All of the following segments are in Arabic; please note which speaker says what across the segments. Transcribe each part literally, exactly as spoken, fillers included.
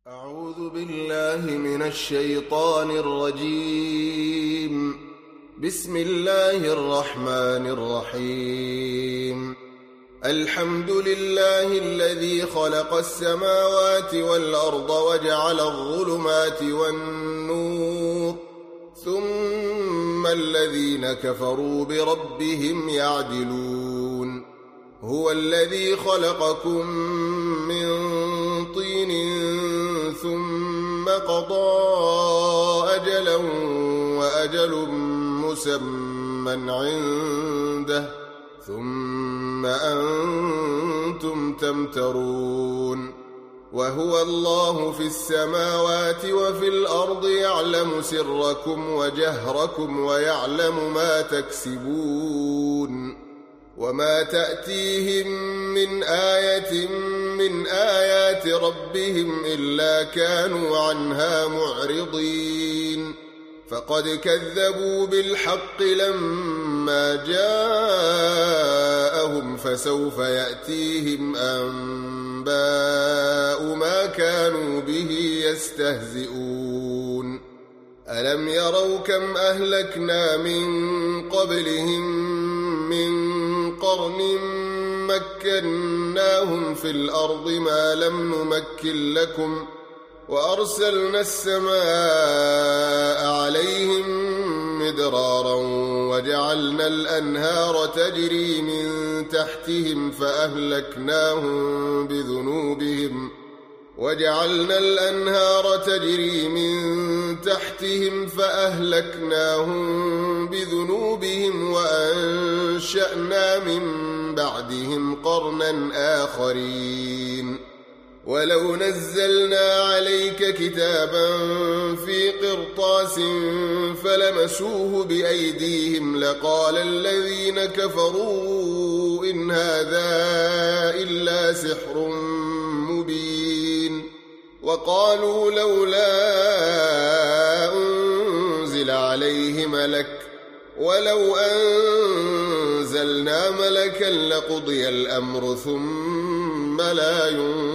Speaker 1: أعوذ بالله من الشيطان الرجيم. بسم الله الرحمن الرحيم. الحمد لله الذي خلق السماوات والأرض وجعل الظلمات والنور، ثم الذين كفروا بربهم يعدلون. هو الذي خلقكم من طين ثم قضى أجلا وأجل مسمى عنده، ثم أنتم تمترون. وهو الله في السماوات وفي الأرض، يعلم سركم وجهركم ويعلم ما تكسبون. وما تأتيهم من آية من آيات ربهم إلا كانوا عنها معرضين. فقد كذبوا بالحق لما جاءهم، فسوف يأتيهم أنباء ما كانوا به يستهزئون. ألم يروا كم أهلكنا من قبلهم من قرن مكناهم في الأرض ما لم نمكن لكم، وأرسلنا السماء عليهم مدرارا وجعلنا الأنهار تجري من تحتهم فأهلكناهم بذنوبهم وجعلنا الأنهار تجري من تحتهم فأهلكناهم بذنوبهم وأنشأنا من بعدهم قرنا آخرين. ولو نزلنا عليك كتابا في قرطاس فلمسوه بأيديهم لقال الذين كفروا إن هذا إلا سحر مبين. وقالوا لولا أنزل عليه ملك، ولو أنزلنا ملكا لقضي الأمر ثم لا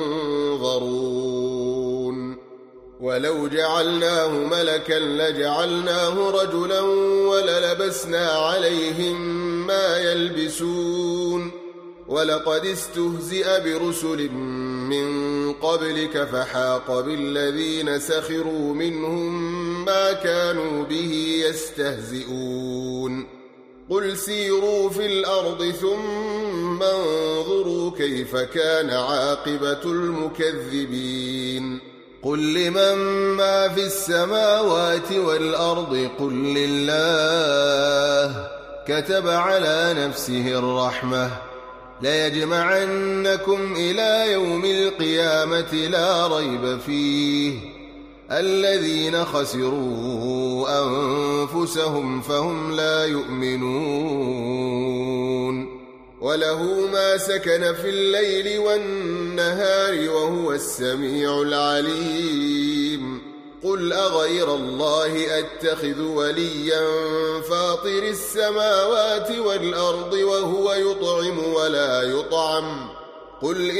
Speaker 1: ينظرون. ولو جعلناه ملكا لجعلناه رجلا وللبسنا عليهم ما يلبسون. ولقد استهزئ برسل من قبلك فحاق بالذين سخروا منهم ما كانوا به يستهزئون. قل سيروا في الأرض ثم انظروا كيف كان عاقبة المكذبين. قل لمن ما في السماوات والأرض قل لله كتب على نفسه الرحمة ليجمعنكم إلى يوم القيامة لا ريب فيه. الذين خسروا أنفسهم فهم لا يؤمنون. وله ما سكن في الليل والنهار وهو السميع العليم. قل أغير الله أتخذ وليا فاطر السماوات والأرض وهو يطعم ولا يطعم. قل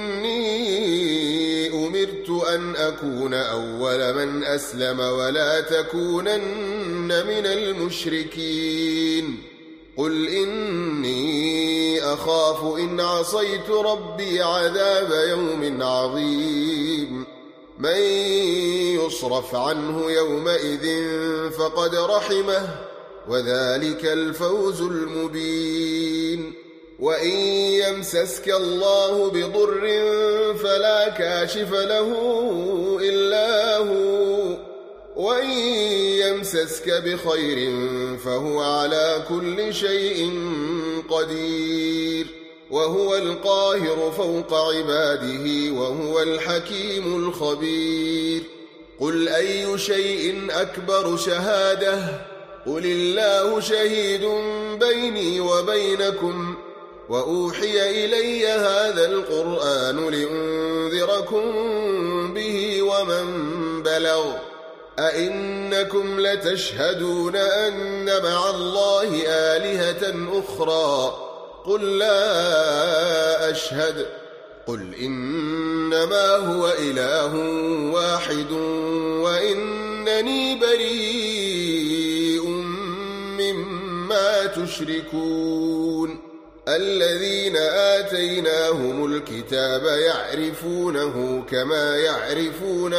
Speaker 1: إني أمرت أن أكون أول من أسلم ولا تكونن من المشركين. قل إني أخاف إن عصيت ربي عذاب يوم عظيم. من يصرف عنه يومئذ فقد رحمه وذلك الفوز المبين. وإن يمسسك الله بضر فلا كاشف له إلا هو، وإن يمسسك بخير فهو على كل شيء قدير. وهو القاهر فوق عباده وهو الحكيم الخبير. قل أي شيء أكبر شهادة؟ قل الله شهيد بيني وبينكم. وأوحي إلي هذا القرآن لأنذركم به ومن بلغ. أئنكم لتشهدون أن مع الله آلهة أخرى؟ قل لا أشهد. قل إنما هو إله واحد وإنني بريء مما تشركون الذين آتيناهم الكتاب يعرفونه كما يعرفون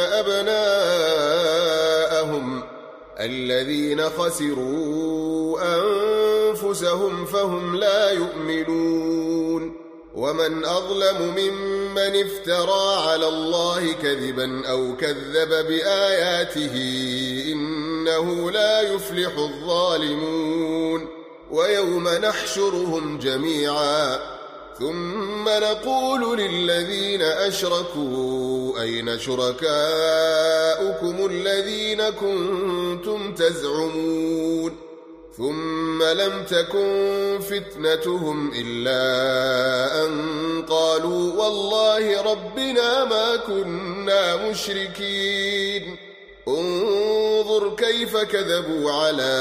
Speaker 1: أبناءهم الذين خسروا أنفسهم فهم لا يؤمنون ومن أظلم ممن افترى على الله كذبا أو كذب بآياته إنه لا يفلح الظالمون ويوم نحشرهم جميعا ثم نقول للذين أشركوا أين شركاؤكم الذين كنتم تزعمون ثم لم تكن فتنتهم إلا أن قالوا والله ربنا ما كنا مشركين انظر كيف كذبوا على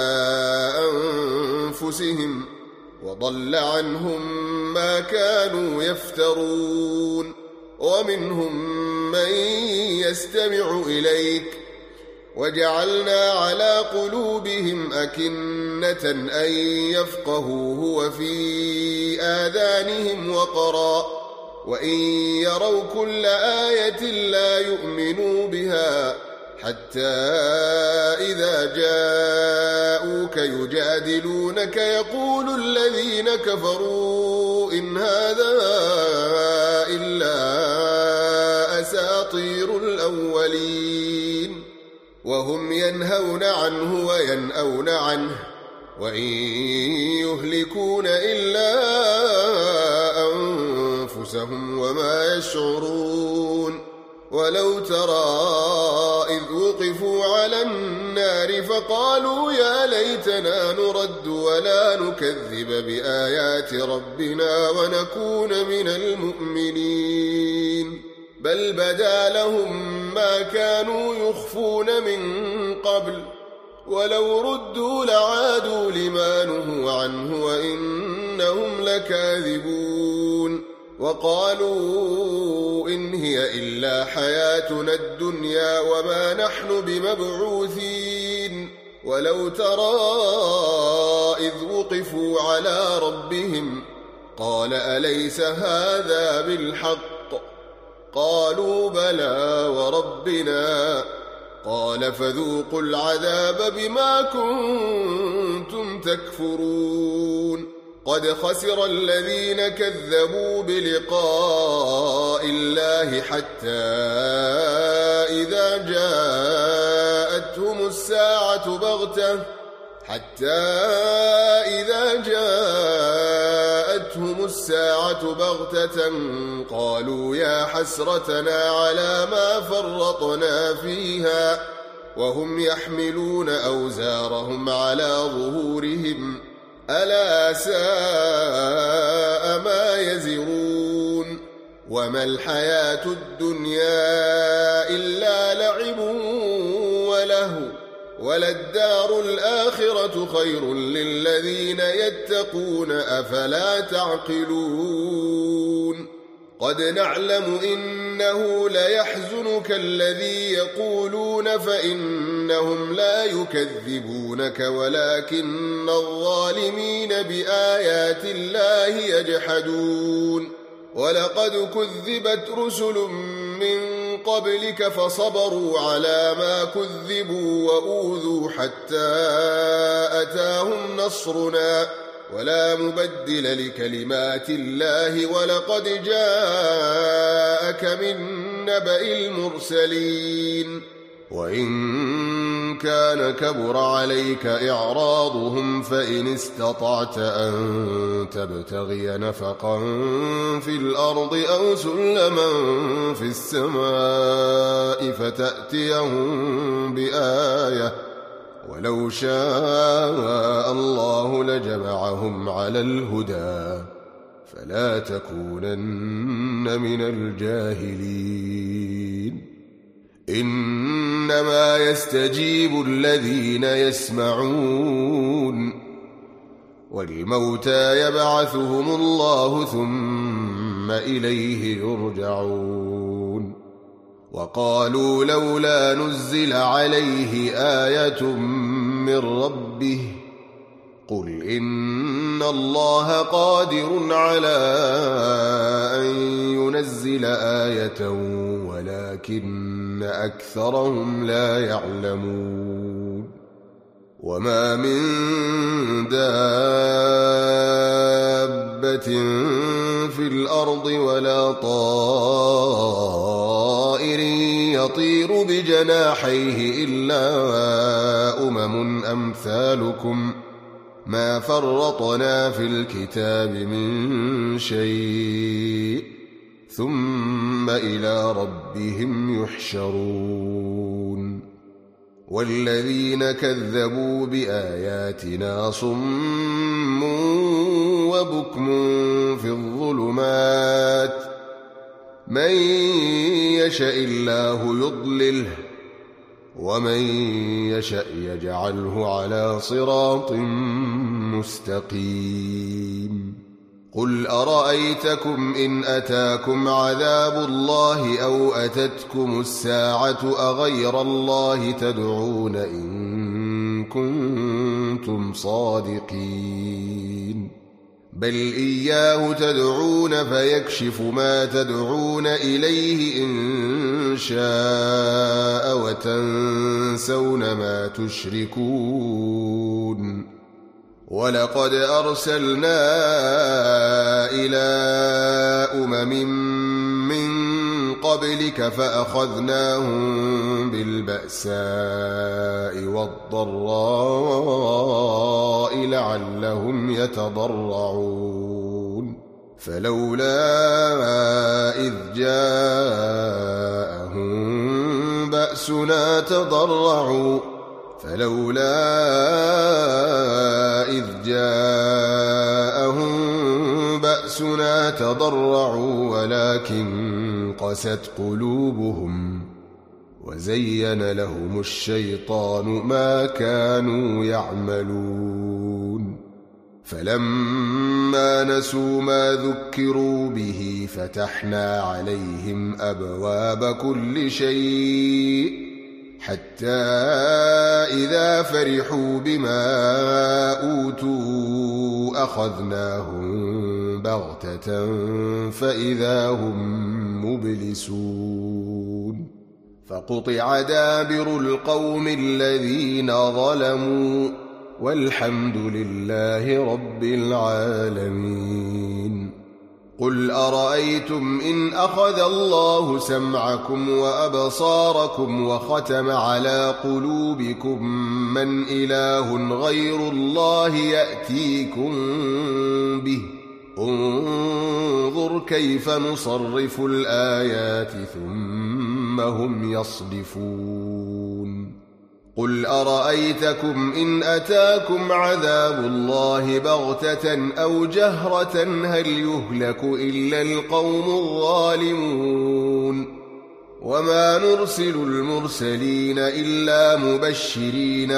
Speaker 1: أنفسهم وضل عنهم ما كانوا يفترون ومنهم من يستمع إليك وجعلنا على قلوبهم أكنة أن يفقهوه وفي آذانهم وقرا وإن يروا كل آية لا يؤمنوا بها حتى إذا جاءوك يجادلونك يقول الذين كفروا إن هذا إلا أساطير الأولين وهم ينهون عنه وينأون عنه وإن يهلكون إلا أنفسهم وما يشعرون ولو ترى إذ وقفوا على النار فقالوا يا ليتنا نرد ولا نكذب بآيات ربنا ونكون من المؤمنين بل بدا لهم ما كانوا يخفون من قبل ولو ردوا لعادوا لما نهوا عنه وإنهم لكاذبون وقالوا إن هي إلا حياتنا الدنيا وما نحن بمبعوثين ولو ترى إذ وقفوا على ربهم قال أليس هذا بالحق قالوا بلى وربنا قال فذوقوا العذاب بما كنتم تكفرون قد خسر الذين كذبوا بلقاء الله حتى إذا جاءتهم الساعة بغتة حتى إذا جاءتهم الساعة بغتة قالوا يا حسرتنا على ما فرطنا فيها وهم يحملون أوزارهم على ظهورهم ألا ساء ما يزرون وما الحياة الدنيا إلا لعب ولهو وللدار الآخرة خير للذين يتقون أفلا تعقلون قد نعلم إنه ليحزنك الذي يقولون فإنهم لا يكذبونك ولكن الظالمين بآيات الله يجحدون ولقد كذبت رسل من قبلك فصبروا على ما كذبوا وأوذوا حتى أتاهم نصرنا ولا مبدل لكلمات الله ولقد جاءك من نبأ المرسلين وإن كان كبر عليك إعراضهم فإن استطعت أن تبتغي نفقا في الأرض أو سلما في السماء فتأتيهم بآية ولو شاء الله لجمعهم على الهدى فلا تكونن من الجاهلين إنما يستجيب الذين يسمعون والموتى يبعثهم الله ثم ثم إليه يرجعون وقالوا لولا نزل عليه آية من ربه قل إن الله قادر على أن ينزل آية ولكن أكثرهم لا يعلمون وما من دابة في الأرض ولا طائر يطير بجناحيه إلا أمم أمثالكم ما فرطنا في الكتاب من شيء ثم إلى ربهم يحشرون والذين كذبوا بآياتنا صم وبكم في الظلمات من يشاء الله يضلله ومن يشاء يجعله على صراط مستقيم قل أرأيتكم إن أتاكم عذاب الله أو أتتكم الساعة أغير الله تدعون إن كنتم صادقين بل إياه تدعون فيكشف ما تدعون إليه إن شاء وتنسون ما تشركون ولقد أرسلنا إلى أمم من قبلك فأخذناهم بالبأساء والضراء لعلهم يتضرعون فلولا إذ جاءهم بأسنا تضرعوا فلولا إذ جاءهم بأسنا تضرعوا ولكن قست قلوبهم وزين لهم الشيطان ما كانوا يعملون فلما نسوا ما ذكروا به فتحنا عليهم أبواب كل شيء حتى إذا فرحوا بما أوتوا أخذناهم بغتة فإذا هم مبلسون فقطع دابر القوم الذين ظلموا والحمد لله رب العالمين قل أرأيتم إن أخذ الله سمعكم وأبصاركم وختم على قلوبكم من إله غير الله يأتيكم به انظر كيف نصرف الآيات ثم هم يصدفون قل أرأيتكم إن أتاكم عذاب الله بغتة أو جهرة هل يهلك إلا القوم الظالمون وما نرسل المرسلين إلا مبشرين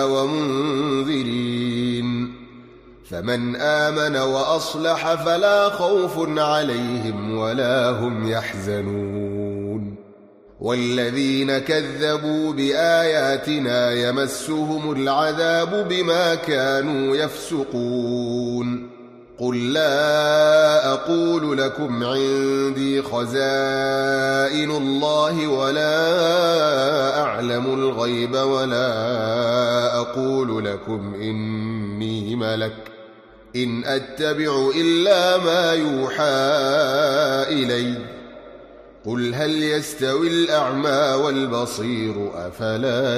Speaker 1: ومنذرين فمن آمن وأصلح فلا خوف عليهم ولا هم يحزنون والذين كذبوا بآياتنا يمسهم العذاب بما كانوا يفسقون قل لا أقول لكم عندي خزائن الله ولا أعلم الغيب ولا أقول لكم إني ملك إن أتبع إلا ما يوحى إلي قل هل يستوي الأعمى والبصير أفلا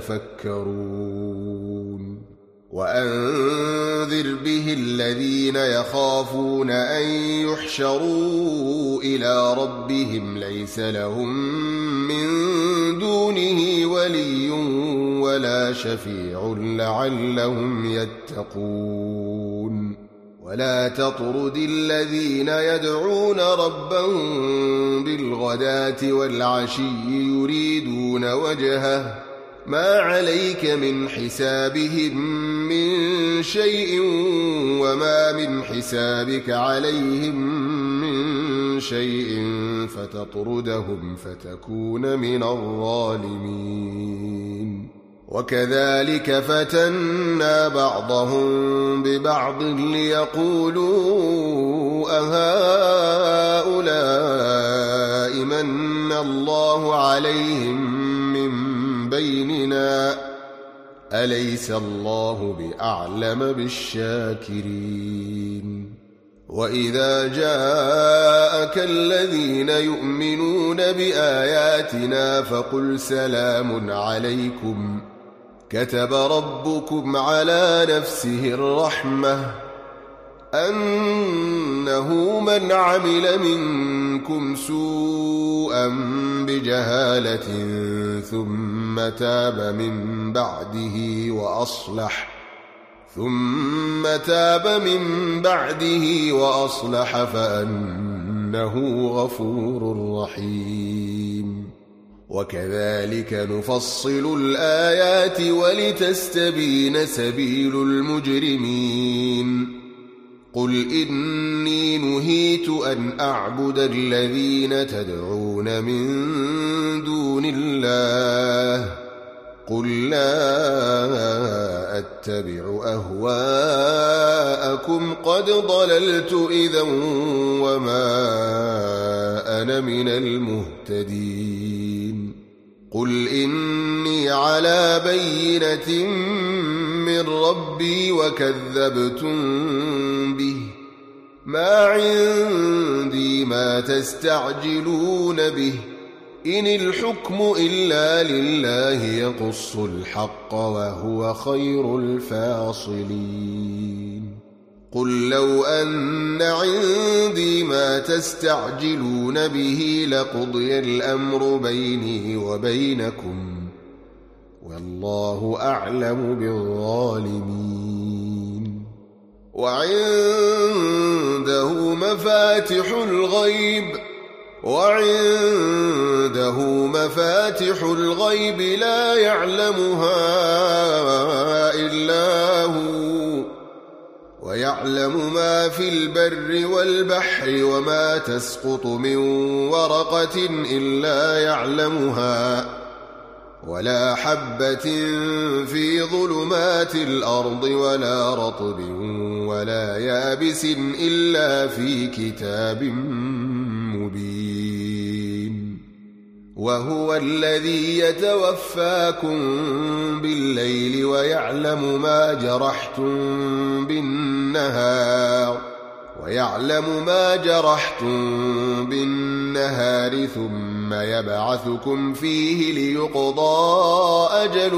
Speaker 1: تتفكرون وأنذر به الذين يخافون أن يحشروا إلى ربهم ليس لهم من دونه ولي ولا شفيع لعلهم يتقون ولا تطرد الذين يدعون ربهم بالغداة والعشي يريدون وجهه ما عليك من حسابهم من شيء وما من حسابك عليهم من شيء فتطردهم فتكون من الظالمين. وكذلك فتنا بعضهم ببعض ليقولوا أهؤلاء من الله عليهم من بيننا أليس الله بأعلم بالشاكرين. وإذا جاءك الذين يؤمنون بآياتنا فقل سلام عليكم كتب ربكم على نفسه الرحمة أنه من عمل منكم سوءا بجهالة ثم تاب من بعده وأصلح ثم تاب من بعده وأصلح فأنه غفور رحيم. وكذلك نفصل الآيات ولتستبين سبيل المجرمين. قل إني نهيت أن أعبد الذين تدعون من دون الله قل لا أتبع أهواءكم قد ضللت إذا وما أنا من المهتدين. قل إني على بينة من ربي وكذبتم به ما عندي ما تستعجلون به إن الحكم إلا لله يقص الحق وهو خير الفاصلين. قل لو أن عندي ما تستعجلون به لقضي الأمر بيني وبينكم والله أعلم بالظالمين. وعنده مفاتح الغيب وعنده مفاتح الغيب لا يعلمها إلا هو ويعلم ما في البر والبحر وما تسقط من ورقة إلا يعلمها ولا حبة في ظلمات الأرض ولا رطب ولا يابس إلا في كتاب مبين. وهو الذي يتوفاكم بالليل ويعلم ما جرحتم بالنهار ويعلم ما جرحتم بالنهار ثم يبعثكم فيه ليقضى أجل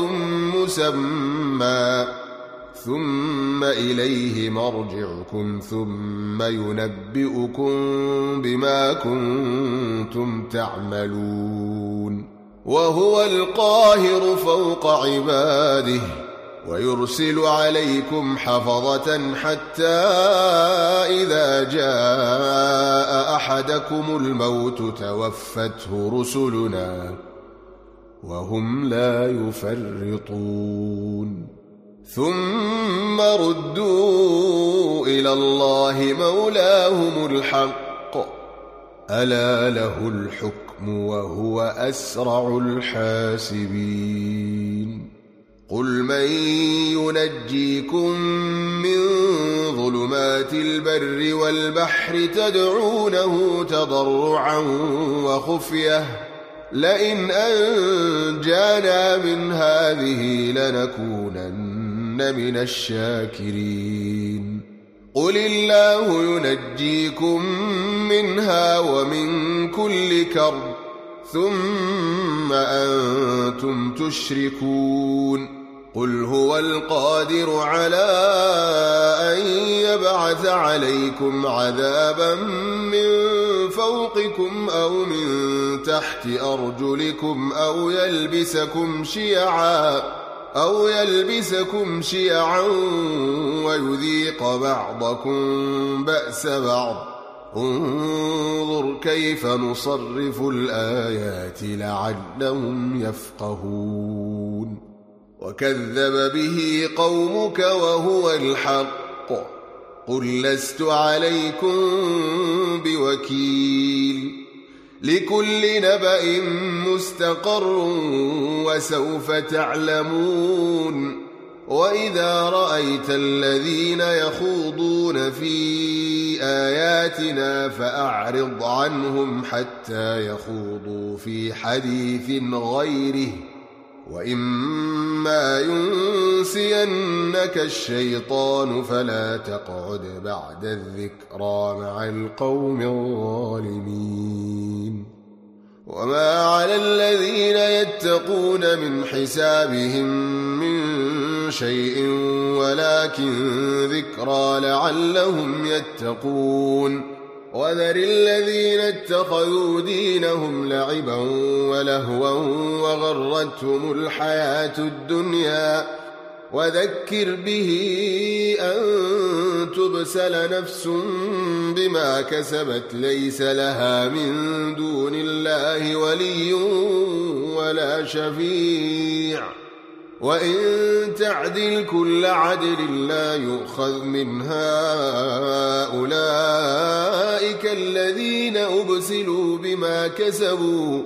Speaker 1: مسمى ثم إليه مرجعكم ثم ينبئكم بما كنتم تعملون. وهو القاهر فوق عباده ويرسل عليكم حفظة حتى إذا جاء أحدكم الموت توفته رسلنا وهم لا يفرطون ثم ردوا إلى الله مولاهم الحق ألا له الحكم وهو أسرع الحاسبين. قل من ينجيكم من ظلمات البر والبحر تدعونه تضرعا وخفية لئن أنجانا من هذه لنكونن من الشاكرين. قل الله ينجيكم منها ومن كل كرب ثم أنتم تشركون. قل هو القادر على أن يبعث عليكم عذابا من فوقكم أو من تحت أرجلكم أو يلبسكم شيعا أو يلبسكم شيعا ويذيق بعضكم بأس بعض. انظر كيف نصرف الآيات لعلهم يفقهون. وكذب به قومك وهو الحق قل لست عليكم بوكيل لكل نبأ مستقر وسوف تعلمون وإذا رأيت الذين يخوضون في آياتنا فأعرض عنهم حتى يخوضوا في حديث غيره وإما ينسينك الشيطان فلا تقعد بعد الذكرى مع القوم الظالمين وما على الذين يتقون من حسابهم من شيء ولكن ذكرى لعلهم يتقون وذر الذين اتخذوا دينهم لعبا ولهوا وغرتهم الحياة الدنيا وذكر به أن تبسل نفس بما كسبت ليس لها من دون الله ولي ولا شفيع وإن تعدل كل عدل لا يؤخذ منها أولئك الذين أبسلوا بما كسبوا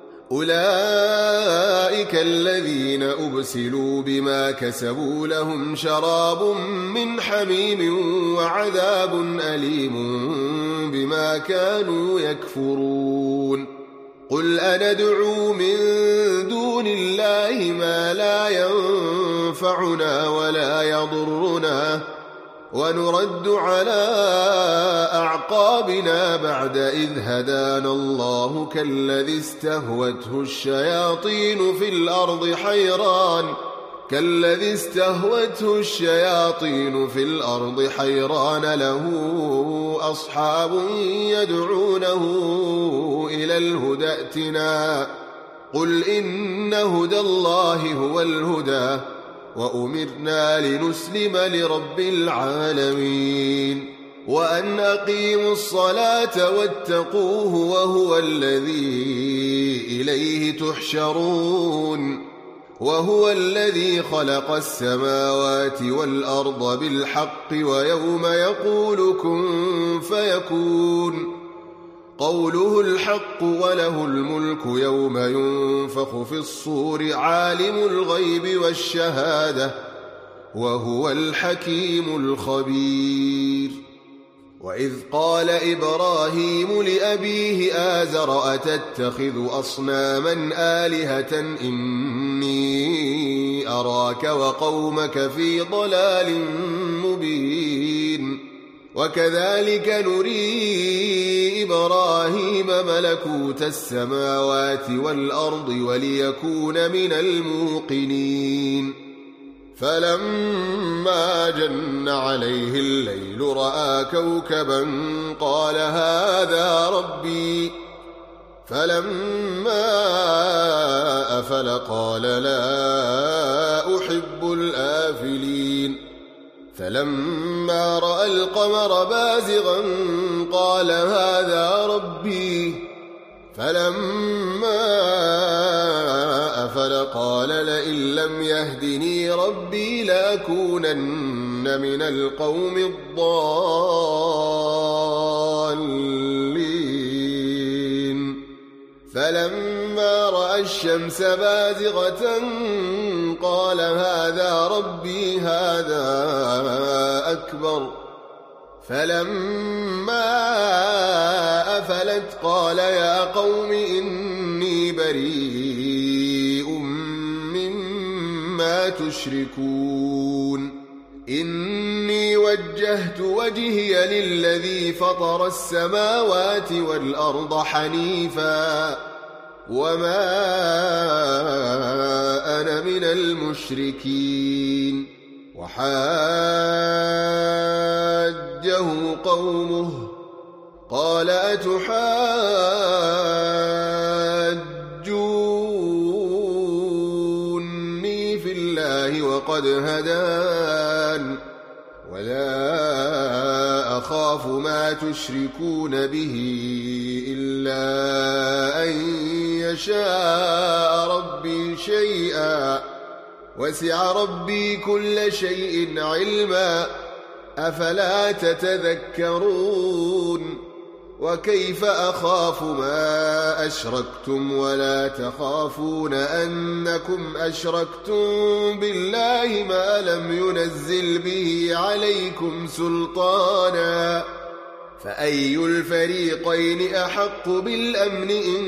Speaker 1: أولئك الذين أبسلوا بما كسبوا لهم شراب من حميم وعذاب أليم بما كانوا يكفرون قل أندعو من دون الله ما لا ينفعنا ولا يضرنا ونرد على أعقابنا بعد إذ هدانا الله كالذي استهوته الشياطين في الأرض حيران كالذي استهوته الشياطين في الأرض حيران له أصحاب يدعونه إلى الهدى ائتنا قل إن هدى الله هو الهدى وأمرنا لنسلم لرب العالمين وأن أقيموا الصلاة واتقوه وهو الذي إليه تحشرون وهو الذي خلق السماوات والأرض بالحق ويوم يقول كن فيكون قوله الحق وله الملك يوم ينفخ في الصور عالم الغيب والشهادة وهو الحكيم الخبير وإذ قال إبراهيم لأبيه آزر أتتخذ أصناما آلهة إني أراك وقومك في ضلال مبين وكذلك نري إبراهيم ملكوت السماوات والأرض وليكون من الموقنين فلما جن عليه الليل رأى كوكبا قال هذا ربي فلما أفل قال لا أحب الآفلين فلما رأى القمر بازغا قال هذا ربي فلما أفل قال لئن لم يهدني ربي لأكونن من القوم الضالين فلما رأى الشمس بازغة قال هذا ربي هذا أكبر فلما أفلت قال يا قوم إني بريء مما تشركون إني وجهت وجهي للذي فطر السماوات والأرض حنيفا وما أنا من المشركين وحاجه قومه قال أتحاجوني في الله وقد هدان ولا أخاف ما تشركون به إلا أن يشاء ربي شيئا وسع ربي كل شيء علما أفلا تتذكرون وكيف أخاف ما أشركتم ولا تخافون أنكم أشركتم بالله ما لم ينزل به عليكم سلطانا فأي الفريقين أحق بالأمن إن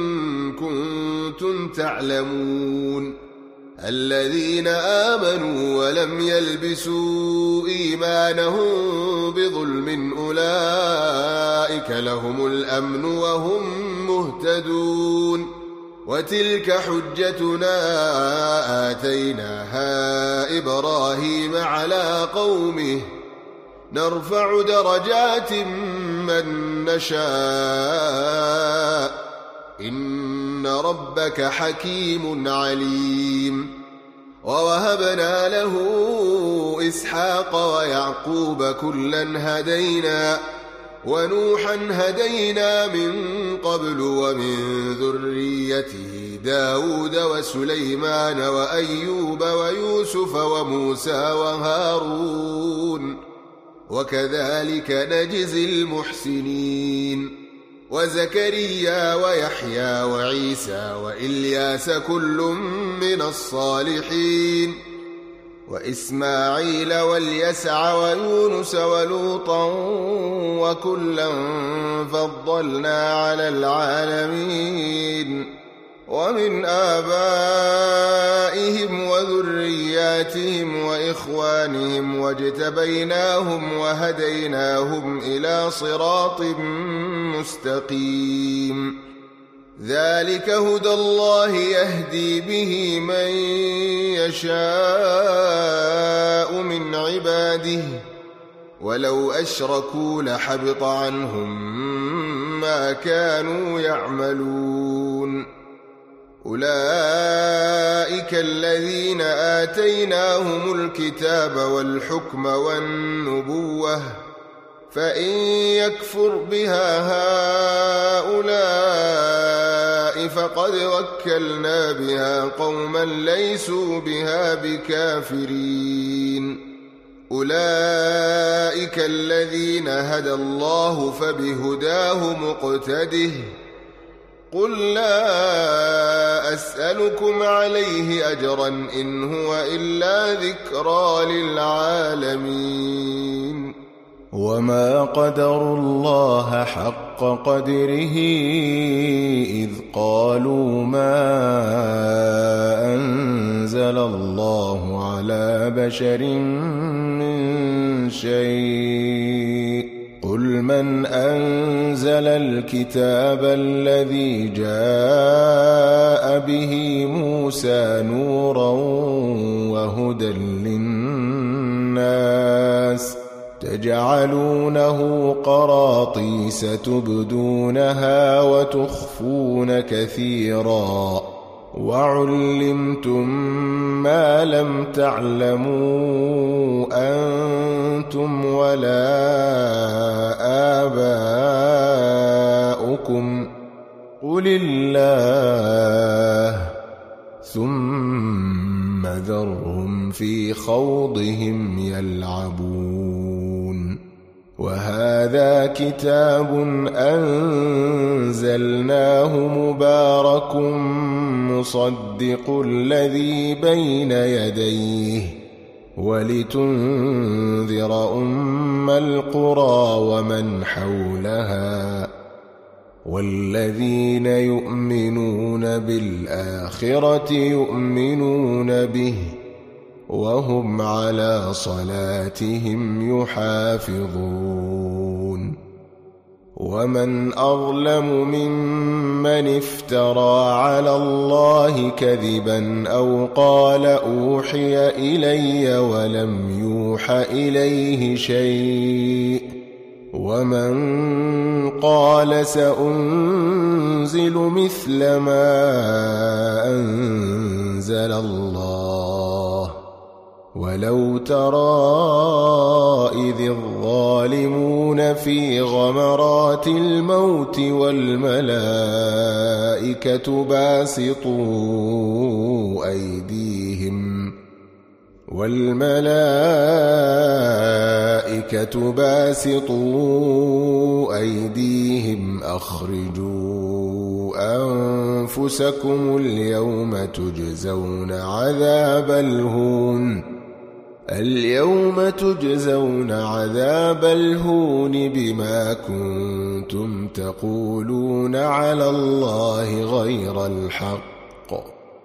Speaker 1: كنتم تعلمون الذين آمنوا ولم يلبسوا إيمانهم بظلم أولئك لهم الأمن وهم مهتدون وتلك حجتنا آتيناها إبراهيم على قومه نرفع درجات من نشاء إن ربك حكيم عليم ووهبنا له إسحاق ويعقوب كلا هدينا ونوحا هدينا من قبل ومن ذريته داود وسليمان وأيوب ويوسف وموسى وهارون وكذلك نجزي المحسنين وزكريا ويحيى وعيسى وإلياس كل من الصالحين وإسماعيل واليسع ويونس ولوطا وكلا فضلنا على العالمين ومن آبائهم وذرياتهم وإخوانهم واجتبيناهم وهديناهم إلى صراط مستقيم ذلك هدى الله يهدي به من يشاء من عباده ولو أشركوا لحبط عنهم ما كانوا يعملون أولئك الذين آتيناهم الكتاب والحكم والنبوة فإن يكفر بها هؤلاء فقد وكلنا بها قوما ليسوا بها بكافرين أولئك الذين هدى الله فبهداه مقتده قل لا أسألكم عليه أجرا إن هو إلا ذكرى للعالمين
Speaker 2: وما قدروا الله حق قدره إذ قالوا ما أنزل الله على بشر من شيء قل من أنزل الكتاب الذي جاء به موسى نورا وهدى للناس تجعلونه قراطيس تبدونها وتخفون كثيرا وعلمتم ما لم تعلموا أنتم ولا آباؤكم قل الله ثم ذرهم في خوضهم يلعبون وهذا كتاب أنزلناه مبارك مصدق الذي بين يديه ولتنذر أم القرى ومن حولها والذين يؤمنون بالآخرة يؤمنون به وهم على صلاتهم يحافظون ومن أظلم ممن افترى على الله كذبا أو قال أوحي إلي ولم يوح إليه شيء ومن قال سأنزل مثل ما أنزل الله ولو ترى إذ الظالمون في غمرات الموت والملائكة باسطوا أيديهم والملائكة الْمَلَائِكَةُ بَاسِطُو أَيْدِيهِمْ أَخْرِجُوا أَنفُسَكُمُ الْيَوْمَ تُجْزَوْنَ عَذَابَ الْهُونِ الْيَوْمَ تُجْزَوْنَ عَذَابَ الْهُونِ بِمَا كُنتُمْ تَقُولُونَ عَلَى اللَّهِ غَيْرَ الْحَقِّ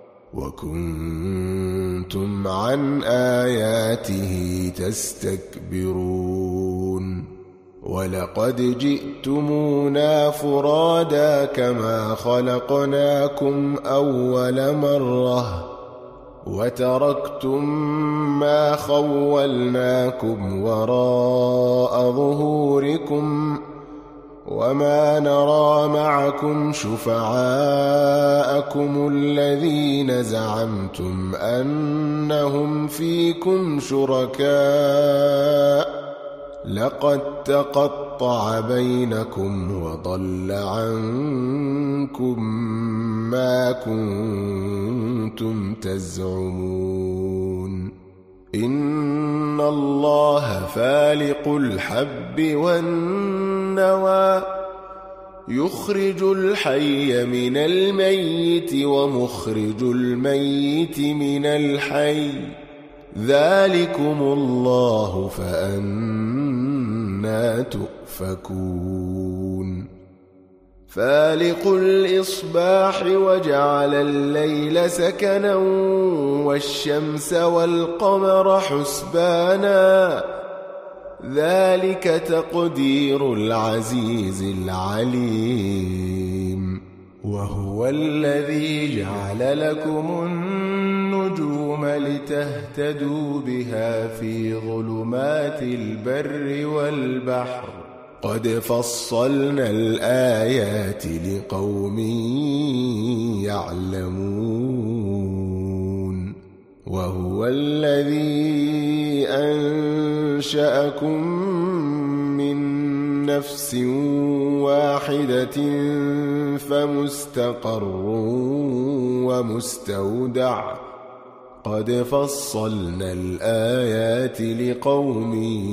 Speaker 2: وَكُنتُمْ عَنْ آيَاتِهِ تَسْتَكْبِرُونَ وَلَقَدْ جِئْتُمُونَا فُرَادَى كَمَا خَلَقْنَاكُمْ أَوَّلَ مَرَّةٍ وَتَرَكْتُمْ مَا خَوَّلْنَاكُمْ وَرَاءَ ظُهُورِكُمْ وَمَا نَرَى مَعَكُمْ شُفَعَاءَكُمُ الَّذِينَ زَعَمْتُمْ أَنَّهُمْ فِيكُمْ شُرَكَاءُ لَقَدْ تَقَطَّعَ بَيْنَكُمْ وَضَلَّ عَنكُمْ مَا كُنتُمْ تَزْعُمُونَ إِنَّ اللَّهَ فَالِقُ الْحَبِّ وَالنَّوَى يُخْرِجُ الْحَيَّ مِنَ الْمَيِّتِ وَمُخْرِجُ الْمَيِّتِ مِنَ الْحَيِّ ذَلِكُمُ اللَّهُ فَأَنَّىٰ تُؤْفَكُونَ فَالِقُ الْإِصْبَاحِ وَجَعَلَ اللَّيْلَ سَكَنًا وَالشَّمْسَ وَالْقَمَرَ حُسْبَانًا ذَلِكَ تَقْدِيرُ الْعَزِيزِ الْعَلِيمِ وَهُوَ الَّذِي جَعَلَ لَكُمُ النُّجُومَ لِتَهْتَدُوا بِهَا فِي ظُلُمَاتِ الْبَرِّ وَالْبَحْرِ قَدْ فَصَّلْنَا الْآيَاتِ لِقَوْمٍ يَعْلَمُونَ وَهُوَ الَّذِي أَنشَأَكُم مِّن نَّفْسٍ وَاحِدَةٍ فَمُسْتَقَرٌّ وَمُسْتَوْدَعٌ قَدْ فَصَّلْنَا الْآيَاتِ لِقَوْمٍ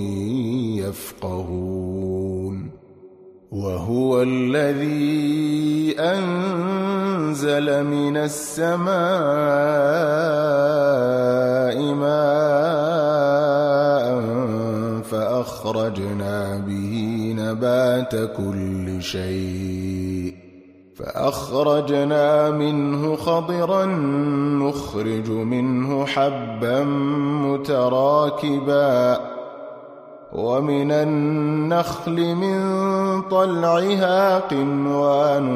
Speaker 2: يَفْقَهُونَ وَهُوَ الَّذِي أَنزَلَ مِنَ السَّمَاءِ مَاءً فَأَخْرَجْنَا بِهِ نَبَاتَ كُلِّ شَيْءٍ فأخرجنا منه خضرا نخرج منه حبا متراكبا ومن النخل من طلعها قنوان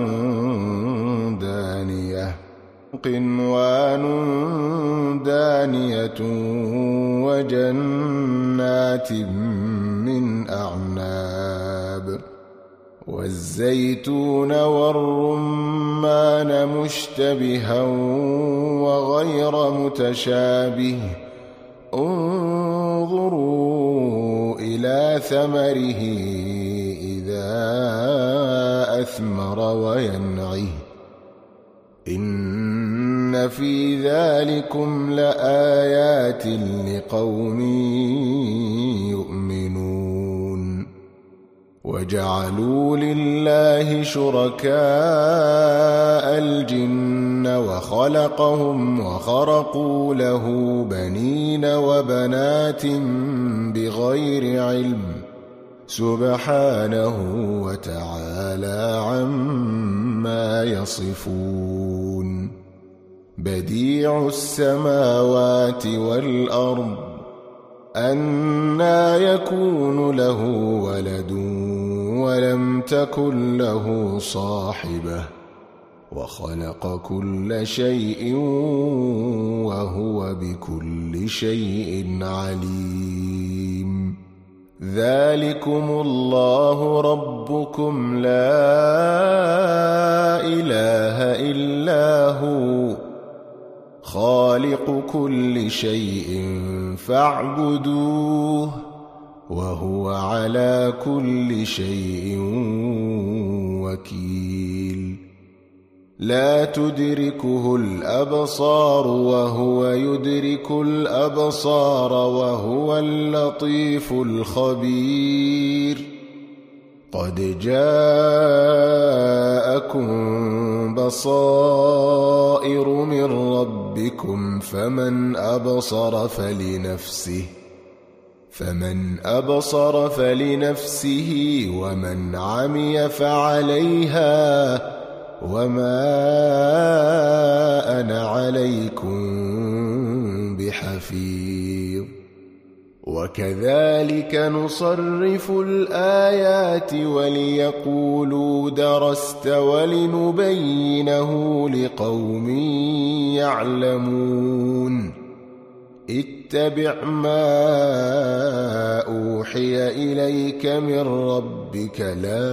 Speaker 2: دانية قنوان دانية وجنات من أعناب والزيتون والرمان مشتبها وغير متشابه انظروا إلى ثمره إذا أثمر وينعه إن في ذلكم لآيات لقوم يؤمنون وجعلوا لله شركاء الجن وخلقهم وخرقوا له بنين وبنات بغير علم سبحانه وتعالى عما يصفون بديع السماوات والأرض أنى يكون له ولد ولم تكن له صاحبة وخلق كل شيء وهو بكل شيء عليم ذلكم الله ربكم لا إله إلا هو خالق كل شيء فاعبدوه وهو على كل شيء وكيل لا تدركه الأبصار وهو يدرك الأبصار وهو اللطيف الخبير قد جاءكم بصائر من ربكم فمن أبصر فلنفسه فمن أبصر فلنفسه ومن عمي فعليها وما أنا عليكم بحفيظ وكذلك نصرف الآيات وليقولوا درست ولنبينه لقوم يعلمون اتبع ما أوحي إليك من ربك لا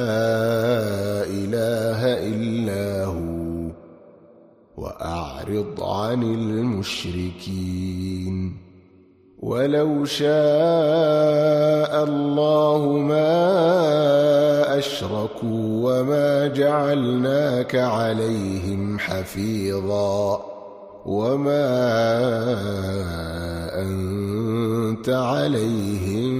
Speaker 2: إله إلا هو وأعرض عن المشركين ولو شاء الله ما أشركوا وما جعلناك عليهم حفيظا وما أنت عليهم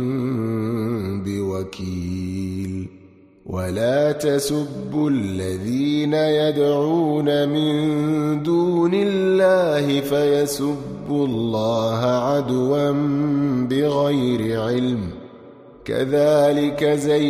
Speaker 2: بوكيل ولا تسبوا الذين يدعون من دون الله فيسبوا الله عدوا بغير علم كذلك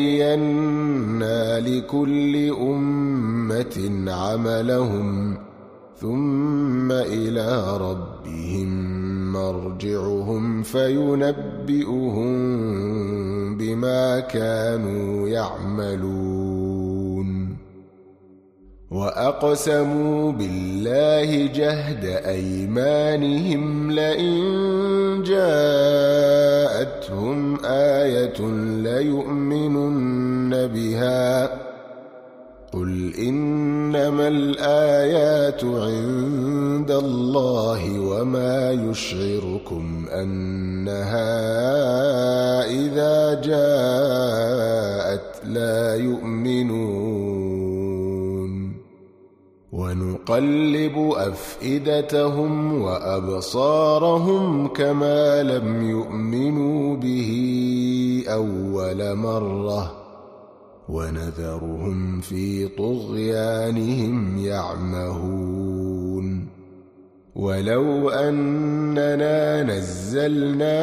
Speaker 2: زينا لكل أمة عملهم ثم إلى ربهم مرجعهم فينبئهم بما كانوا يعملون وأقسموا بالله جهد أيمانهم لئن جاءتهم آية ليؤمنن بها قل إنما الآيات عند الله وما يشعركم أنها إذا جاءت لا يؤمنون ونقلب أفئدتهم وأبصارهم كما لم يؤمنوا به أول مرة ونذرهم في طغيانهم يعمهون ولو أننا نزلنا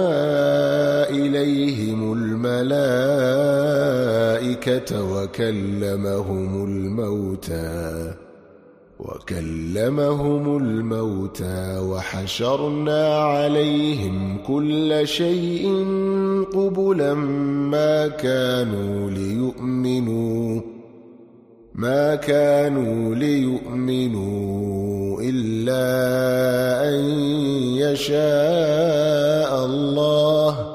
Speaker 2: إليهم الملائكة وكلمهم الموتى وكلمهم الموتى وحشرنا عليهم كل شيء قبلا ما كانوا ليؤمنوا ما كانوا ليؤمنوا إلا أن يشاء الله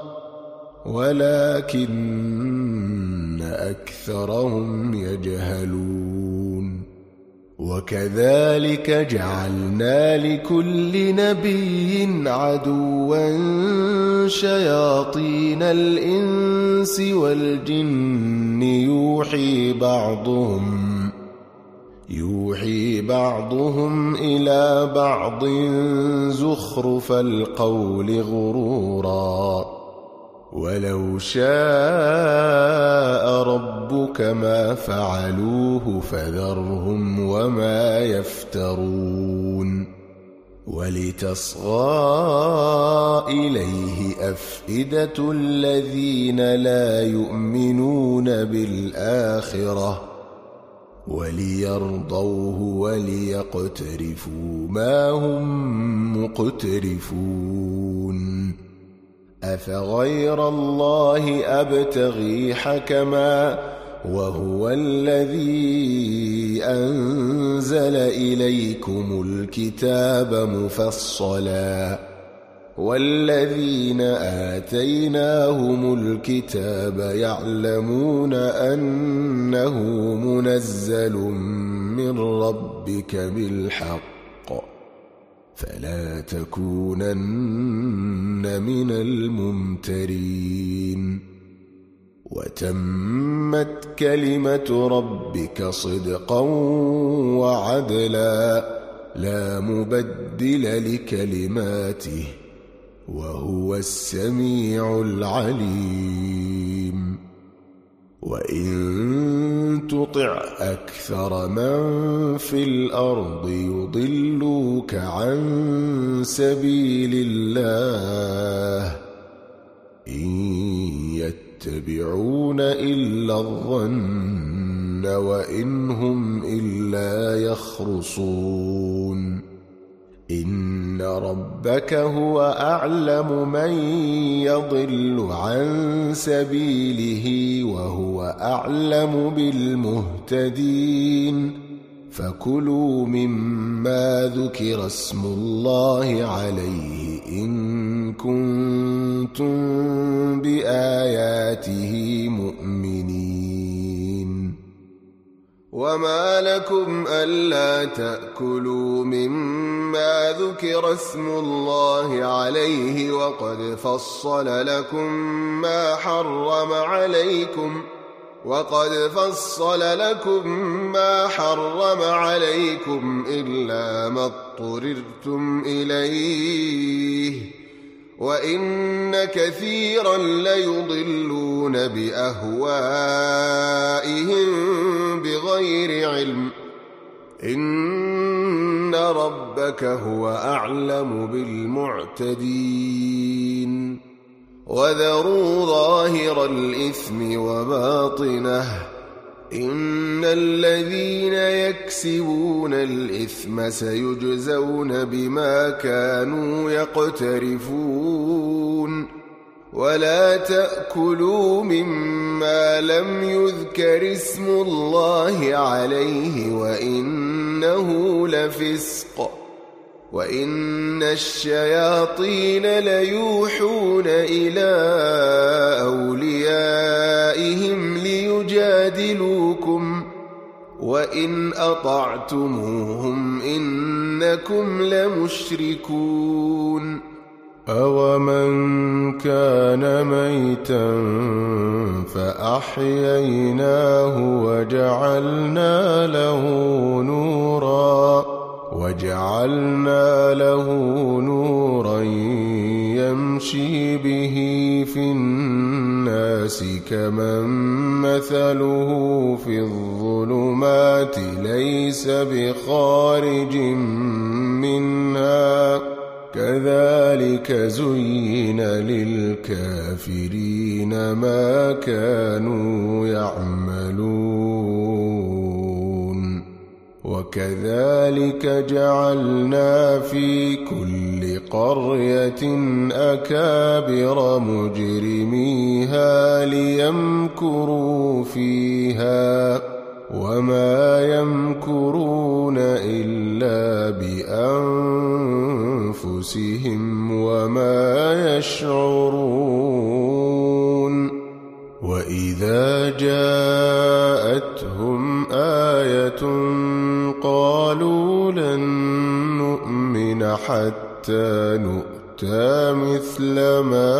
Speaker 2: ولكن أكثرهم يجهلون وكذلك جعلنا لكل نبي عدوا شياطين الإنس والجن يوحي بعضهم يوحي بعضهم إلى بعض زخرف القول غرورا ولو شاء ربك ما فعلوه فذرهم وما يفترون ولتصغى إليه أفئدة الذين لا يؤمنون بالآخرة وليرضوه وليقترفوا ما هم مقترفون أفغير الله أبتغي حكما وهو الذي أنزل إليكم الكتاب مفصلا والذين آتيناهم الكتاب يعلمون أنه منزل من ربك بالحق فلا تكونن من الممترين وتمت كلمة ربك صدقا وعدلا لا مبدل لكلماته وهو السميع العليم وإن تطع أكثر من في الأرض يضلوك عن سبيل الله إن يتبعون إلا الظن وإن هم إلا يخرصون إن ربك هو أعلم من يضل عن سبيله وهو أعلم بالمهتدين فكلوا مما ذكر اسم الله عليه إن كنتم بآياته مؤمنين وما لكم ألا تأكلوا مما ذكر اسم الله عليه وقد فصل لكم ما حرم عليكم وقد فصل لكم ما حرم عليكم إلا ما اضطررتم إليه وإن كثيرا ليضلون بأهوائهم بغير علم إن ربك هو أعلم بالمعتدين وذروا ظاهر الإثم وباطنه إن الذين يكسبون الإثم سيجزون بما كانوا يقترفون ولا تأكلوا مما لم يذكر اسم الله عليه وإنه لفسق وإن الشياطين ليوحون إلى أوليائهم ليجادلوكم وإن أطعتموهم إنكم لمشركون أومن كان ميتا فأحييناه وجعلنا له نورا وجعلنا له نورا يمشي به في الناس كمن مثله في الظلمات ليس بخارج منها كذلك زين للكافرين ما كانوا يعملون وكذلك جعلنا في كل قرية أكابر مجرميها ليمكروا فيها وما يمكرون إلا بأنفسهم وما يشعرون وإذا جاءتهم آية قالوا لن نؤمن حتى نؤتى مثل ما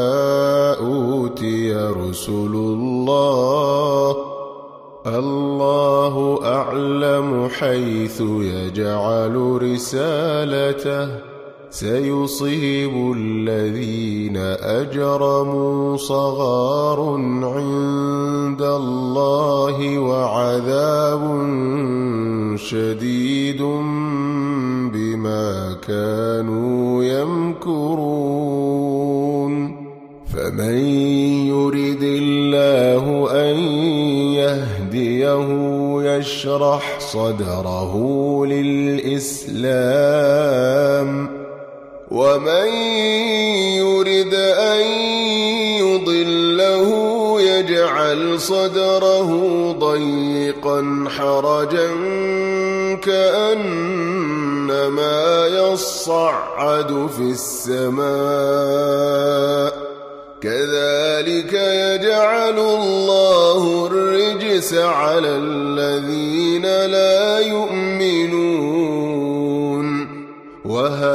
Speaker 2: أوتي رسل الله الله أعلم حيث يجعل رسالته سيصيب الذين أجرموا صغار عند الله وعذاب شديد بما كانوا يمكرون فمن يرد الله أن يهديه يشرح صدره للإسلام ومن يرد أن يضله يجعل صدره ضيقا حرجا كأنما يصعد في السماء كذلك يجعل الله الرجس على الذين لا يؤمنون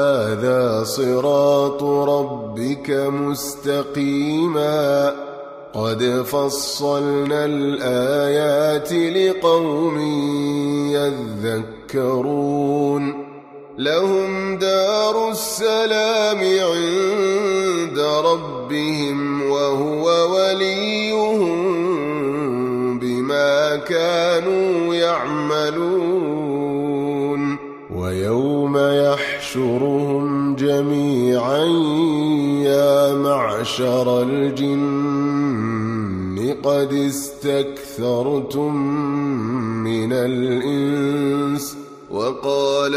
Speaker 2: وهذا صراط ربك مستقيما قد فصلنا الآيات لقوم يذكرون لهم دار السلام عند ربهم وهو وليهم بما كانوا يعملون ويوم يحشرهم جميعا يا معشر الجن قد استكثرتم من الإنس وقال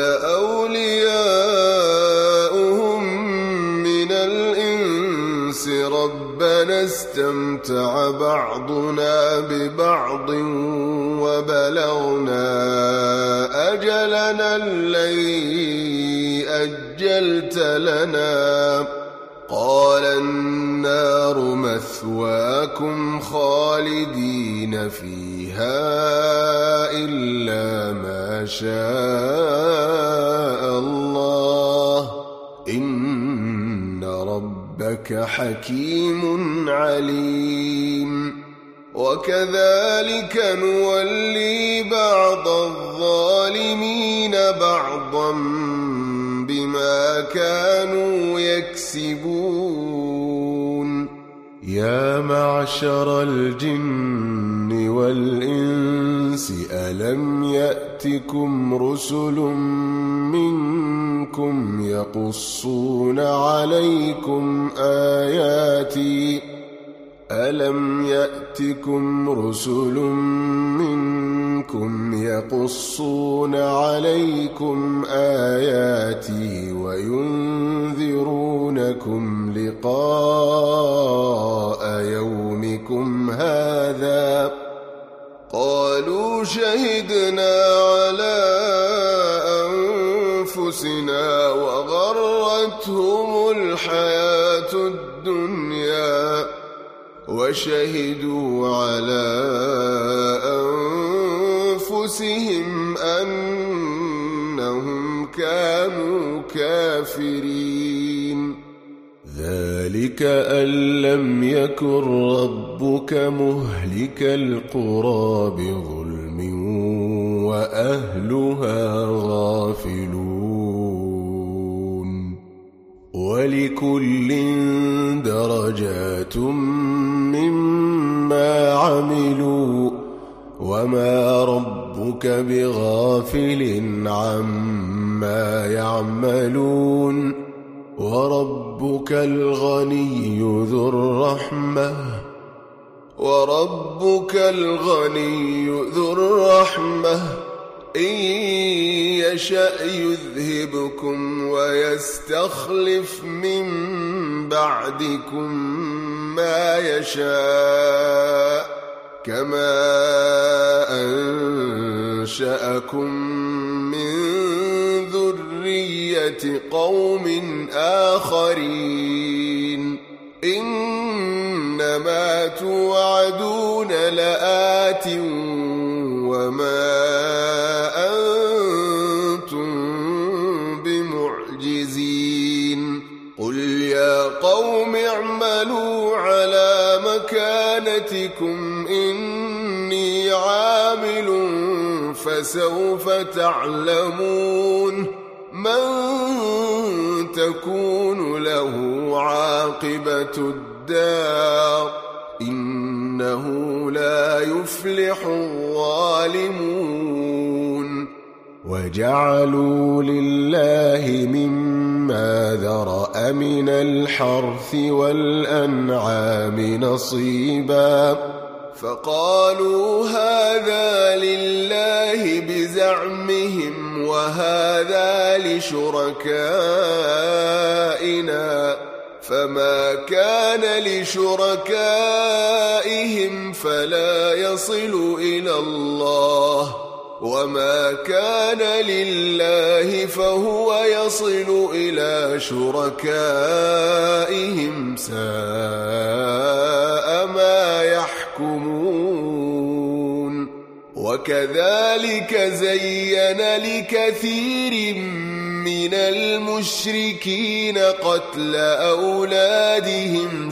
Speaker 2: أولياؤهم من الإنس ربنا استمتع بعضنا ببعض وبلغنا أجلنا الذي أجلت لنا قال النار مثواكم خالدين فيها إلا ما شاء الله إن ربك حكيم عليم وكذلك نولي بعض الظالمين بعضا بما كانوا يكسبون يا معشر الجن والإنس ألم يأتكم رسل منكم يقصون عليكم آياتي ألم يأتكم رسل منكم يقصون عليكم آياتي وينذرونكم لقاء يومكم هذا قالوا شهدنا على أنفسنا وغرتهم الحياة الدنيا وشهدوا على أنفسهم أنهم كانوا كافرين ذلك أن لم يكن ربك مهلك القرى بظلم وأهلها غافلون ولكل درجات مما عملوا وما ربك بغافل عما يعملون وربك الغني ذو الرحمة وربك الغني ذو الرحمة إن يشأ يذهبكم ويستخلف من بعدكم ما يشاء كما أنشأكم من ذرية قوم آخرين إنما توعدون لآت وما أنتم بمعجزين قل يا قوم اعملوا على مكانتكم إني عامل فسوف تعلمون من تكون له عاقبة الدار إنه لا يفلح الظالمون وجعلوا لله مما ذرأ من الحرث والأنعام نصيبا فقالوا هذا لله بزعمهم وهذا لشركائنا فما كان لشركائهم فلا يصل إلى الله وما كان لله فهو يصل إلى شركائهم ساء ما يحكمون وكذلك زين لكثير
Speaker 1: من المشركين قتل أولادهم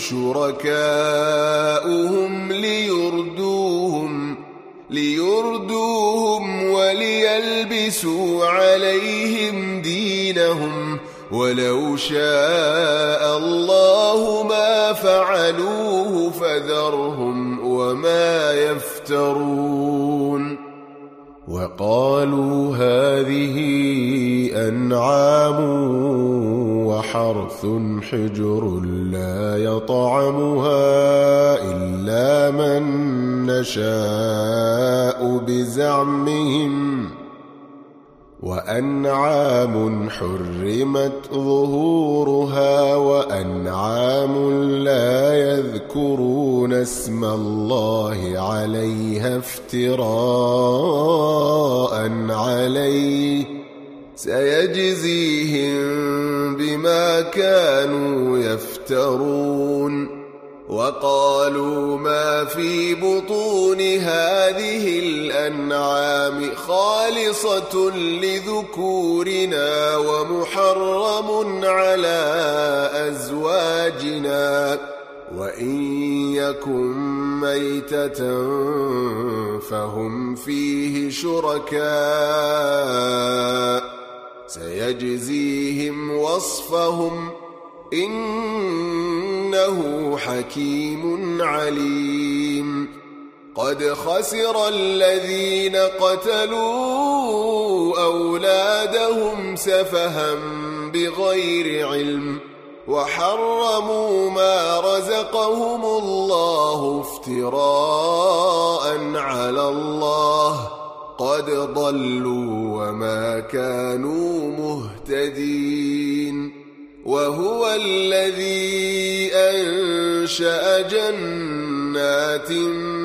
Speaker 1: شركاؤهم ليردوهم ليردوهم وليلبسوا عليهم دينهم ولو شاء الله ما فعلوه فذرهم وما يفترون وقالوا هذه أنعام وحرث حجر لا يطعمها إلا من نشاء بزعمهم وأنعام حرمت ظهورها وأنعام لا يذكرون اسم الله عليها افتراء عليه سيجزيهم بما كانوا يفترون وقالوا ما في بطون هذه الأنعام خالصة لذكورنا ومحرم على أزواجنا وإن يكن ميتة فهم فيه شركاء سيجزيهم وصفهم إنه حكيم عليم قد خسر الذين قتلوا أولادهم سفها بغير علم وحرموا ما رزقهم الله افتراء على الله قد ضلوا وما كانوا مهتدين وهو الذي أنشأ جنات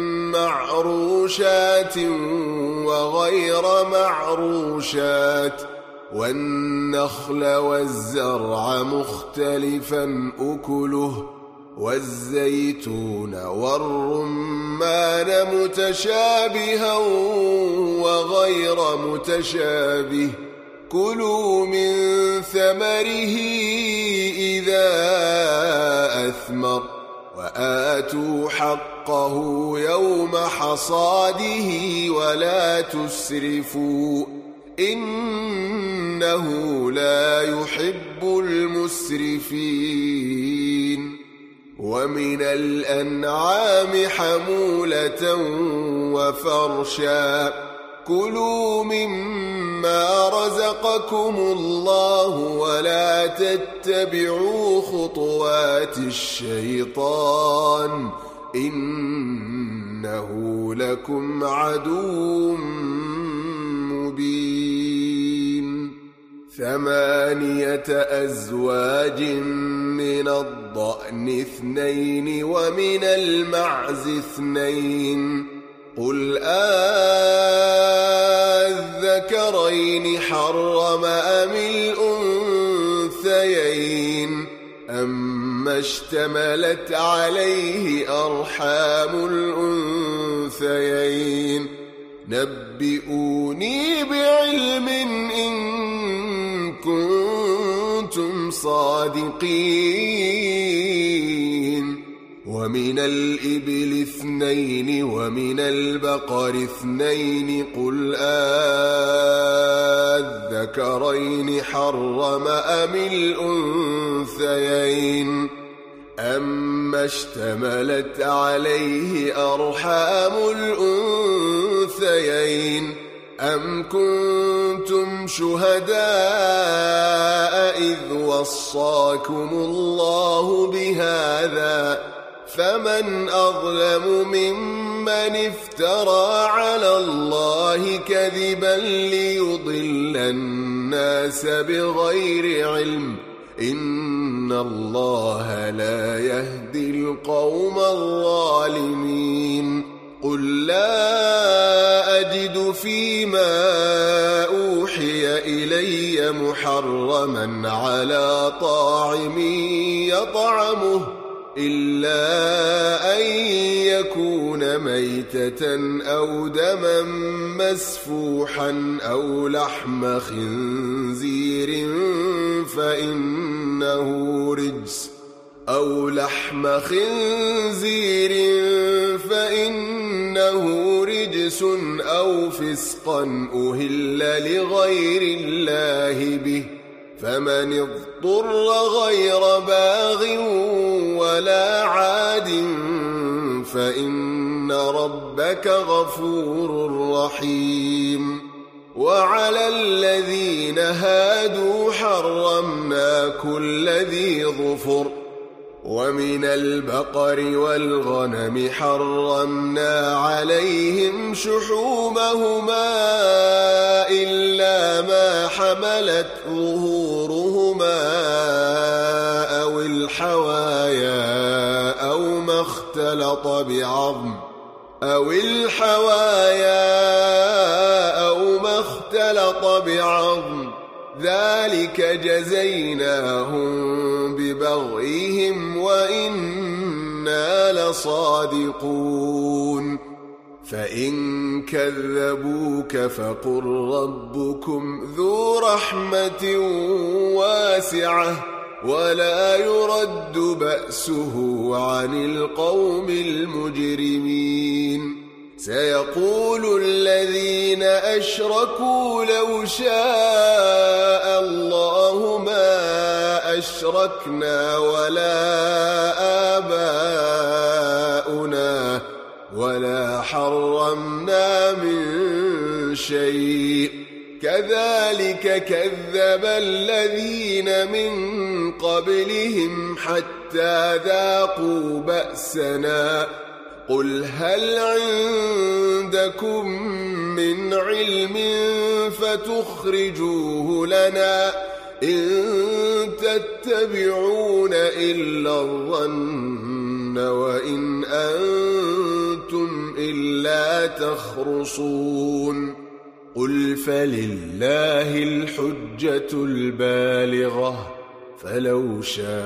Speaker 1: معروشات وغير معروشات والنخل والزرع مختلفا أكله والزيتون والرمان متشابها وغير متشابه كلوا من ثمره إذا أثمر وآتوا حقه يوم حصاده ولا تسرفوا إنه لا يحب المسرفين ومن الأنعام حمولة وفرشا كلوا مما رزقكم الله ولا تتبعوا خطوات الشيطان إنه لكم عدو مبين ثمانية أزواج من الضأن اثنين ومن المعز اثنين قل أذكرين حرم أم الأنثيين أما اشتملت عليه أرحام الأنثيين نبئوني بعلم إن كنتم صادقين ومن الإبل اثنين ومن البقر اثنين قل أذكرين حرم أم الأنثيين أما اشتملت عليه أرحام الأنثيين أم كنتم شهداء إذ وصاكم الله بهذا فمن أظلم ممن افترى على الله كذبا ليضل الناس بغير علم إن الله لا يهدي القوم الظالمين قل لا أجد فيما أوحي إلي محرما على طاعم يطعمه إلا أن يكون ميتة أو دما مسفوحا أو لحم خنزير فإنه رجس أو لحم خنزير فإنه رجس أو فسقا أهل لغير الله به فمن اضطر غير باغ ولا عاد فإن ربك غفور رحيم وعلى الذين هادوا حرمنا كل ذي ظفر ومن البقر والغنم حرمنا عليهم شحومهما إلا ما حملت ظهورهما أو الحوايا أو ما اختلط بعظم أو الحوايا أو ما اختلط بعظم ذلك جزيناهم ببغيهم وإنا لصادقون فإن كذبوك فقل ربكم ذو رحمة واسعة ولا يرد بأسه عن القوم المجرمين سيقول الذين أشركوا لو شاء الله ما أشركنا ولا آباؤنا ولا حرمنا من شيء كذلك كذب الذين من قبلهم حتى ذاقوا بأسنا قل هل عندكم من علم فتخرجوه لنا إن تتبعون إلا الظن وإن أنتم إلا تخرصون قل فلله الحجة البالغة فلو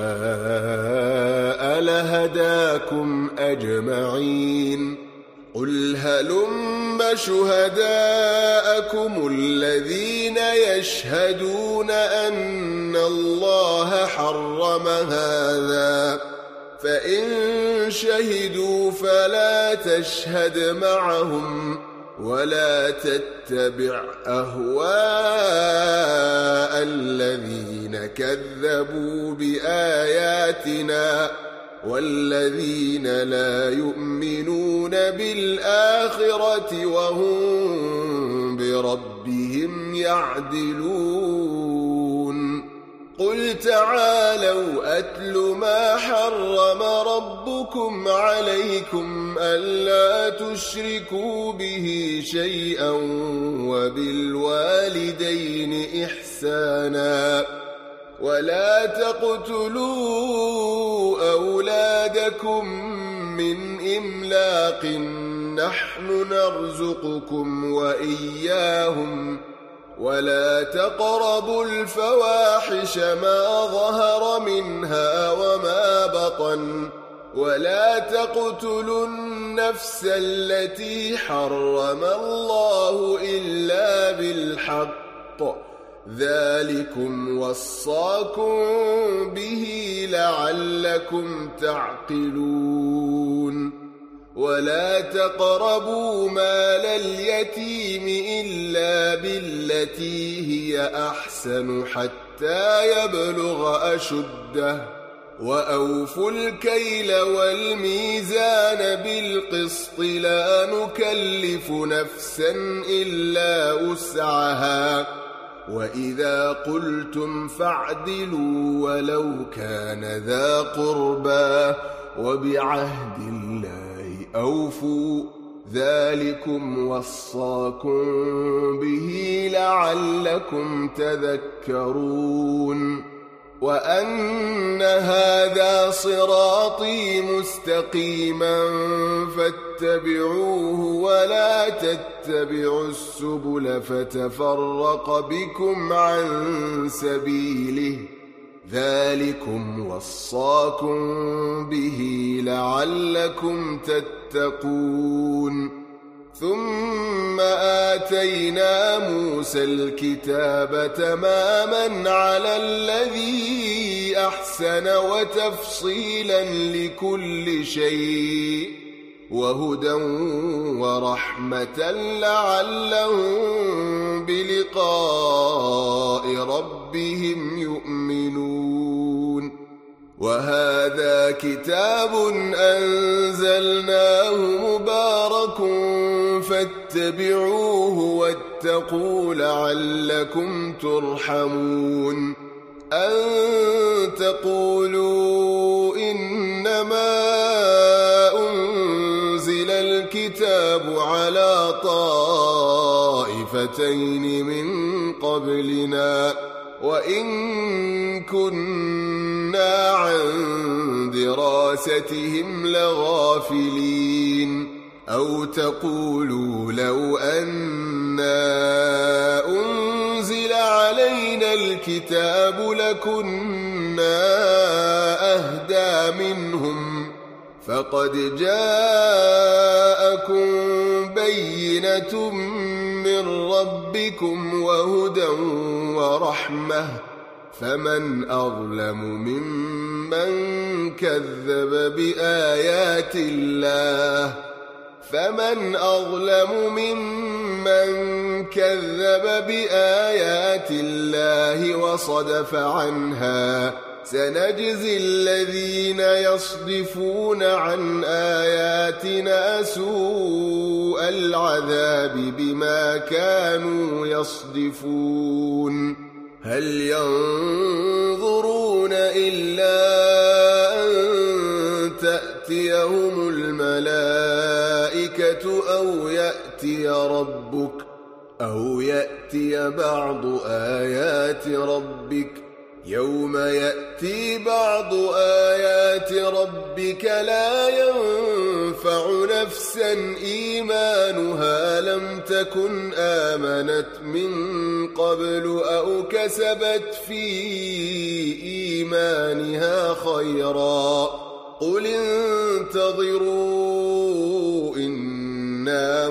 Speaker 1: شاء لهداكم أجمعين قل هلم شهداءكم الذين يشهدون أن الله حرم هذا فإن شهدوا فلا تشهد معهم ولا تتبع أهواء الذين كذبوا بآياتنا والذين لا يؤمنون بالآخرة وهم بربهم يعدلون قل تعالوا أتل ما حرم ربكم عليكم ألا تشركوا به شيئا وبالوالدين إحسانا ولا تقتلوا أولادكم من إملاق نحن نرزقكم وإياهم ولا تقربوا الفواحش ما ظهر منها وما بطن ولا تقتلوا النفس التي حرم الله إلا بالحق ذلكم وصاكم به لعلكم تعقلون ولا تقربوا مال اليتيم إلا بالتي هي أحسن حتى يبلغ أشده وأوفوا الكيل والميزان بالقسط لا نكلف نفسا إلا وسعها وإذا قلتم فاعدلوا ولو كان ذا قربى وبعهد الله أوفوا ذلكم وصاكم به لعلكم تذكرون وأن هذا صراطي مستقيما فاتبعوه ولا تتبعوا السبل فتفرق بكم عن سبيله ذلكم وصاكم به لعلكم تتقون ثم آتينا موسى الكتاب تماما على الذي أحسن وتفصيلا لكل شيء وهدى ورحمة لعلهم بلقاء ربهم يؤمنون وهذا كتاب أنزلناه مبارك فاتبعوه واتقوا لعلكم ترحمون أن تقولوا إنما أنزل الكتاب على طائفتين من قبلنا وإن كنا عن دراستهم لغافلين أو تقولوا لو أنا أنزل علينا الكتاب لكنا أهدى منهم فقد جاءكم بينة من ربكم وهدى ورحمة فمن أظلم ممن كذب بآيات الله فمن أظلم ممن كذب بآيات الله وصدف عنها سنجزي الذين يصدفون عن آياتنا سوء العذاب بما كانوا يصدفون هل ينظرون إلا أن تأتيهم الملائكة أو يأتي ربك أو يأتي بعض آيات ربك يوم يأتي بعض آيات ربك لا ينفع نفسا إيمانها لم تكن آمنت من قبل أو كسبت في إيمانها خيرا قل انتظروا إنا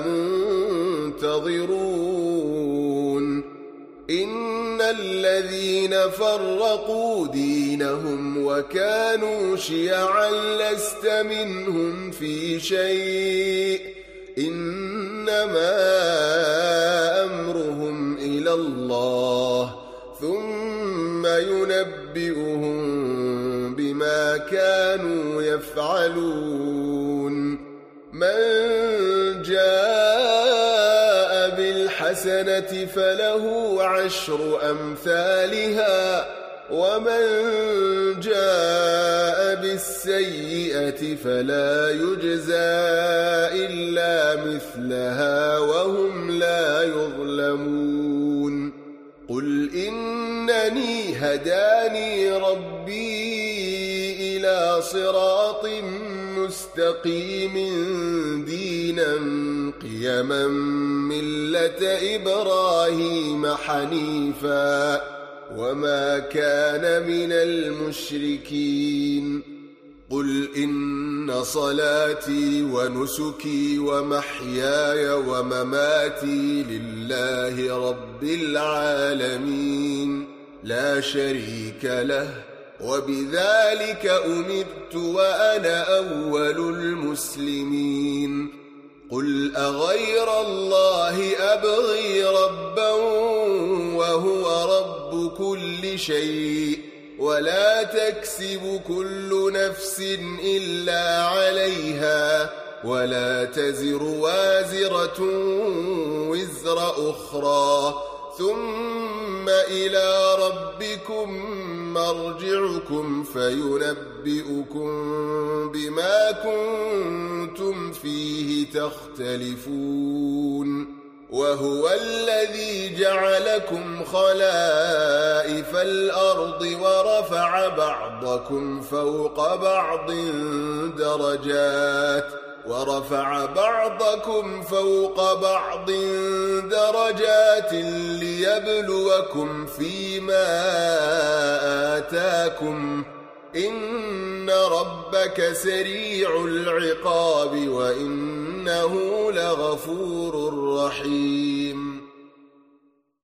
Speaker 1: منتظرون إن الذين فرقوا دينهم وكانوا شيعا لست منهم في شيء إنما أمرهم إلى الله ثم ينبئهم بما كانوا يفعلون من جاء بالحسنة فله عشر أمثالها ومن جاء بالسيئة فلا يجزى إلا مثلها وهم لا يظلمون قل إنني هداني ربي إلى صراط مستقيم دينا قيما ملة إبراهيم حنيفا وما كان من المشركين قل إن صلاتي ونسكي ومحياي ومماتي لله رب العالمين لا شريك له وبذلك أمرت وأنا أول المسلمين قل أغير الله أبغي ربا وهو رب كل شيء ولا تكسب كل نفس إلا عليها ولا تزر وازرة وزر أخرى ثم إلى ربكم مرجعكم فينبئكم بما كنتم فيه تختلفون وهو الذي جعلكم خلائف الأرض ورفع بعضكم فوق بعض درجات ورفع بعضكم فوق بعض درجات ليبلوكم فيما آتاكم إن ربك سريع العقاب وإنه لغفور رحيم